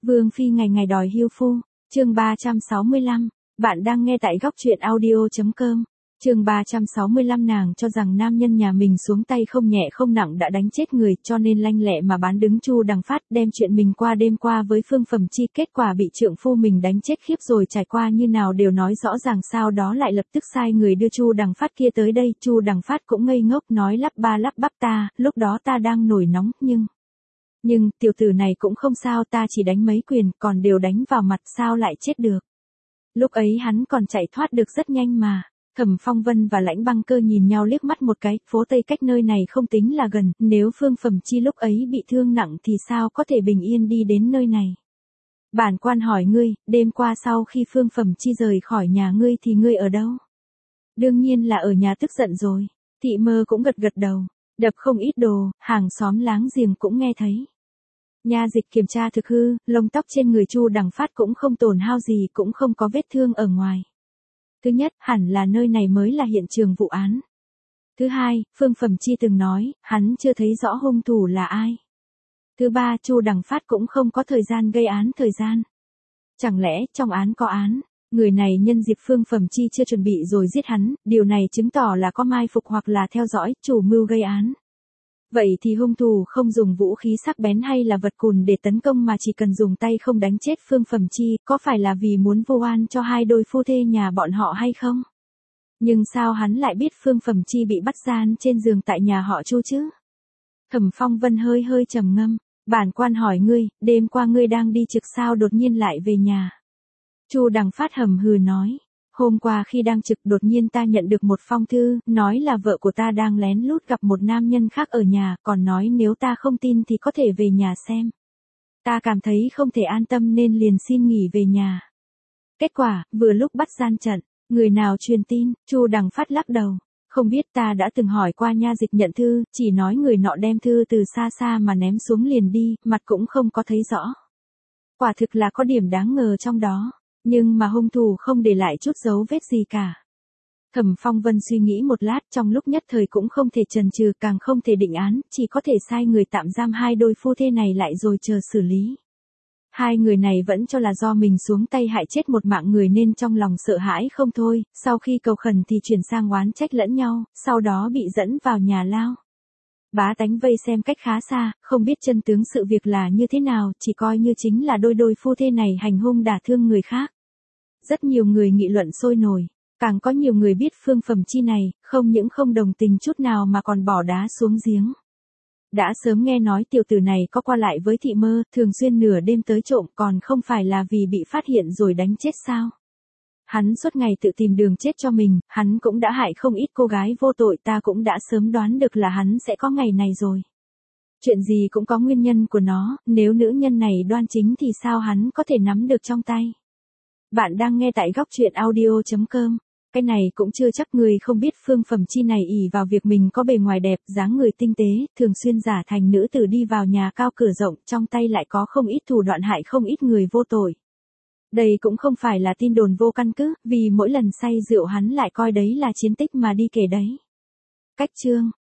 Vương phi ngày ngày đòi hiêu phu, chương 365, bạn đang nghe tại góc truyện audio.com. Chương 365 nàng cho rằng nam nhân nhà mình xuống tay không nhẹ không nặng đã đánh chết người cho nên lanh lẹ mà bán đứng Chu Đằng Phát đem chuyện mình qua đêm qua với Phương Phẩm Chi kết quả bị trượng phu mình đánh chết khiếp rồi trải qua như nào đều nói rõ ràng sau đó lại lập tức sai người đưa Chu Đằng Phát kia tới đây. Chu Đằng Phát cũng ngây ngốc nói lắp ba lắp bắp lúc đó ta đang nổi nóng nhưng tiểu tử này cũng không sao ta chỉ đánh mấy quyền còn đều đánh vào mặt sao lại chết được. Lúc ấy hắn còn chạy thoát được rất nhanh mà. Thẩm Phong Vân và Lãnh Băng Cơ nhìn nhau liếc mắt một cái, phố Tây cách nơi này không tính là gần, nếu Phương Phẩm Chi lúc ấy bị thương nặng thì sao có thể bình yên đi đến nơi này. Bản quan hỏi ngươi, đêm qua sau khi Phương Phẩm Chi rời khỏi nhà ngươi thì ngươi ở đâu? Đương nhiên là ở nhà tức giận rồi. Thị Mơ cũng gật gật đầu, đập không ít đồ, hàng xóm láng giềng cũng nghe thấy. Nha dịch kiểm tra thực hư, lông tóc trên người Chu Đằng Phát cũng không tổn hao gì cũng không có vết thương ở ngoài. Thứ nhất, hẳn là nơi này mới là hiện trường vụ án. Thứ hai, Phương Phẩm Chi từng nói, hắn chưa thấy rõ hung thủ là ai. Thứ ba, Chu Đằng Phát cũng không có thời gian gây án thời gian. Chẳng lẽ trong án có án, người này nhân dịp Phương Phẩm Chi chưa chuẩn bị rồi giết hắn, điều này chứng tỏ là có mai phục hoặc là theo dõi, chủ mưu gây án. Vậy thì hung thủ không dùng vũ khí sắc bén hay là vật cùn để tấn công mà chỉ cần dùng tay không đánh chết Phương Phẩm Chi, có phải là vì muốn vu oan cho hai đôi phu thê nhà bọn họ hay không? Nhưng sao hắn lại biết Phương Phẩm Chi bị bắt gian trên giường tại nhà họ Chu chứ? Thẩm Phong Vân hơi trầm ngâm, bản quan hỏi ngươi, đêm qua ngươi đang đi trực sao đột nhiên lại về nhà? Chu Đằng Phát hầm hừ nói. Hôm qua khi đang trực đột nhiên ta nhận được một phong thư, nói là vợ của ta đang lén lút gặp một nam nhân khác ở nhà, còn nói nếu ta không tin thì có thể về nhà xem. Ta cảm thấy không thể an tâm nên liền xin nghỉ về nhà. Kết quả, vừa lúc bắt gian trận, người nào truyền tin, Chu Đằng Phát lắc đầu. Không biết ta đã từng hỏi qua nha dịch nhận thư, chỉ nói người nọ đem thư từ xa xa mà ném xuống liền đi, mặt cũng không có thấy rõ. Quả thực là có điểm đáng ngờ trong đó. Nhưng mà hung thủ không để lại chút dấu vết gì cả. Thẩm Phong Vân suy nghĩ một lát trong lúc nhất thời cũng không thể chần chừ càng không thể định án, chỉ có thể sai người tạm giam hai đôi phu thê này lại rồi chờ xử lý. Hai người này vẫn cho là do mình xuống tay hại chết một mạng người nên trong lòng sợ hãi không thôi, sau khi cầu khẩn thì chuyển sang oán trách lẫn nhau, sau đó bị dẫn vào nhà lao. Bá tánh vây xem cách khá xa, không biết chân tướng sự việc là như thế nào, chỉ coi như chính là đôi phu thê này hành hung đả thương người khác. Rất nhiều người nghị luận sôi nổi, càng có nhiều người biết Phương Phẩm Chi này, không những không đồng tình chút nào mà còn bỏ đá xuống giếng. Đã sớm nghe nói tiểu tử này có qua lại với Thị Mơ, thường xuyên nửa đêm tới trộm còn không phải là vì bị phát hiện rồi đánh chết sao. Hắn suốt ngày tự tìm đường chết cho mình, hắn cũng đã hại không ít cô gái vô tội ta cũng đã sớm đoán được là hắn sẽ có ngày này rồi. Chuyện gì cũng có nguyên nhân của nó, nếu nữ nhân này đoan chính thì sao hắn có thể nắm được trong tay. Bạn đang nghe tại góc truyện audio.com. Cái này cũng chưa chắc người không biết Phương Phẩm Chi này ỷ vào việc mình có bề ngoài đẹp, dáng người tinh tế, thường xuyên giả thành nữ tử đi vào nhà cao cửa rộng, trong tay lại có không ít thủ đoạn hại không ít người vô tội. Đây cũng không phải là tin đồn vô căn cứ, vì mỗi lần say rượu hắn lại coi đấy là chiến tích mà đi kể đấy. Cách chương,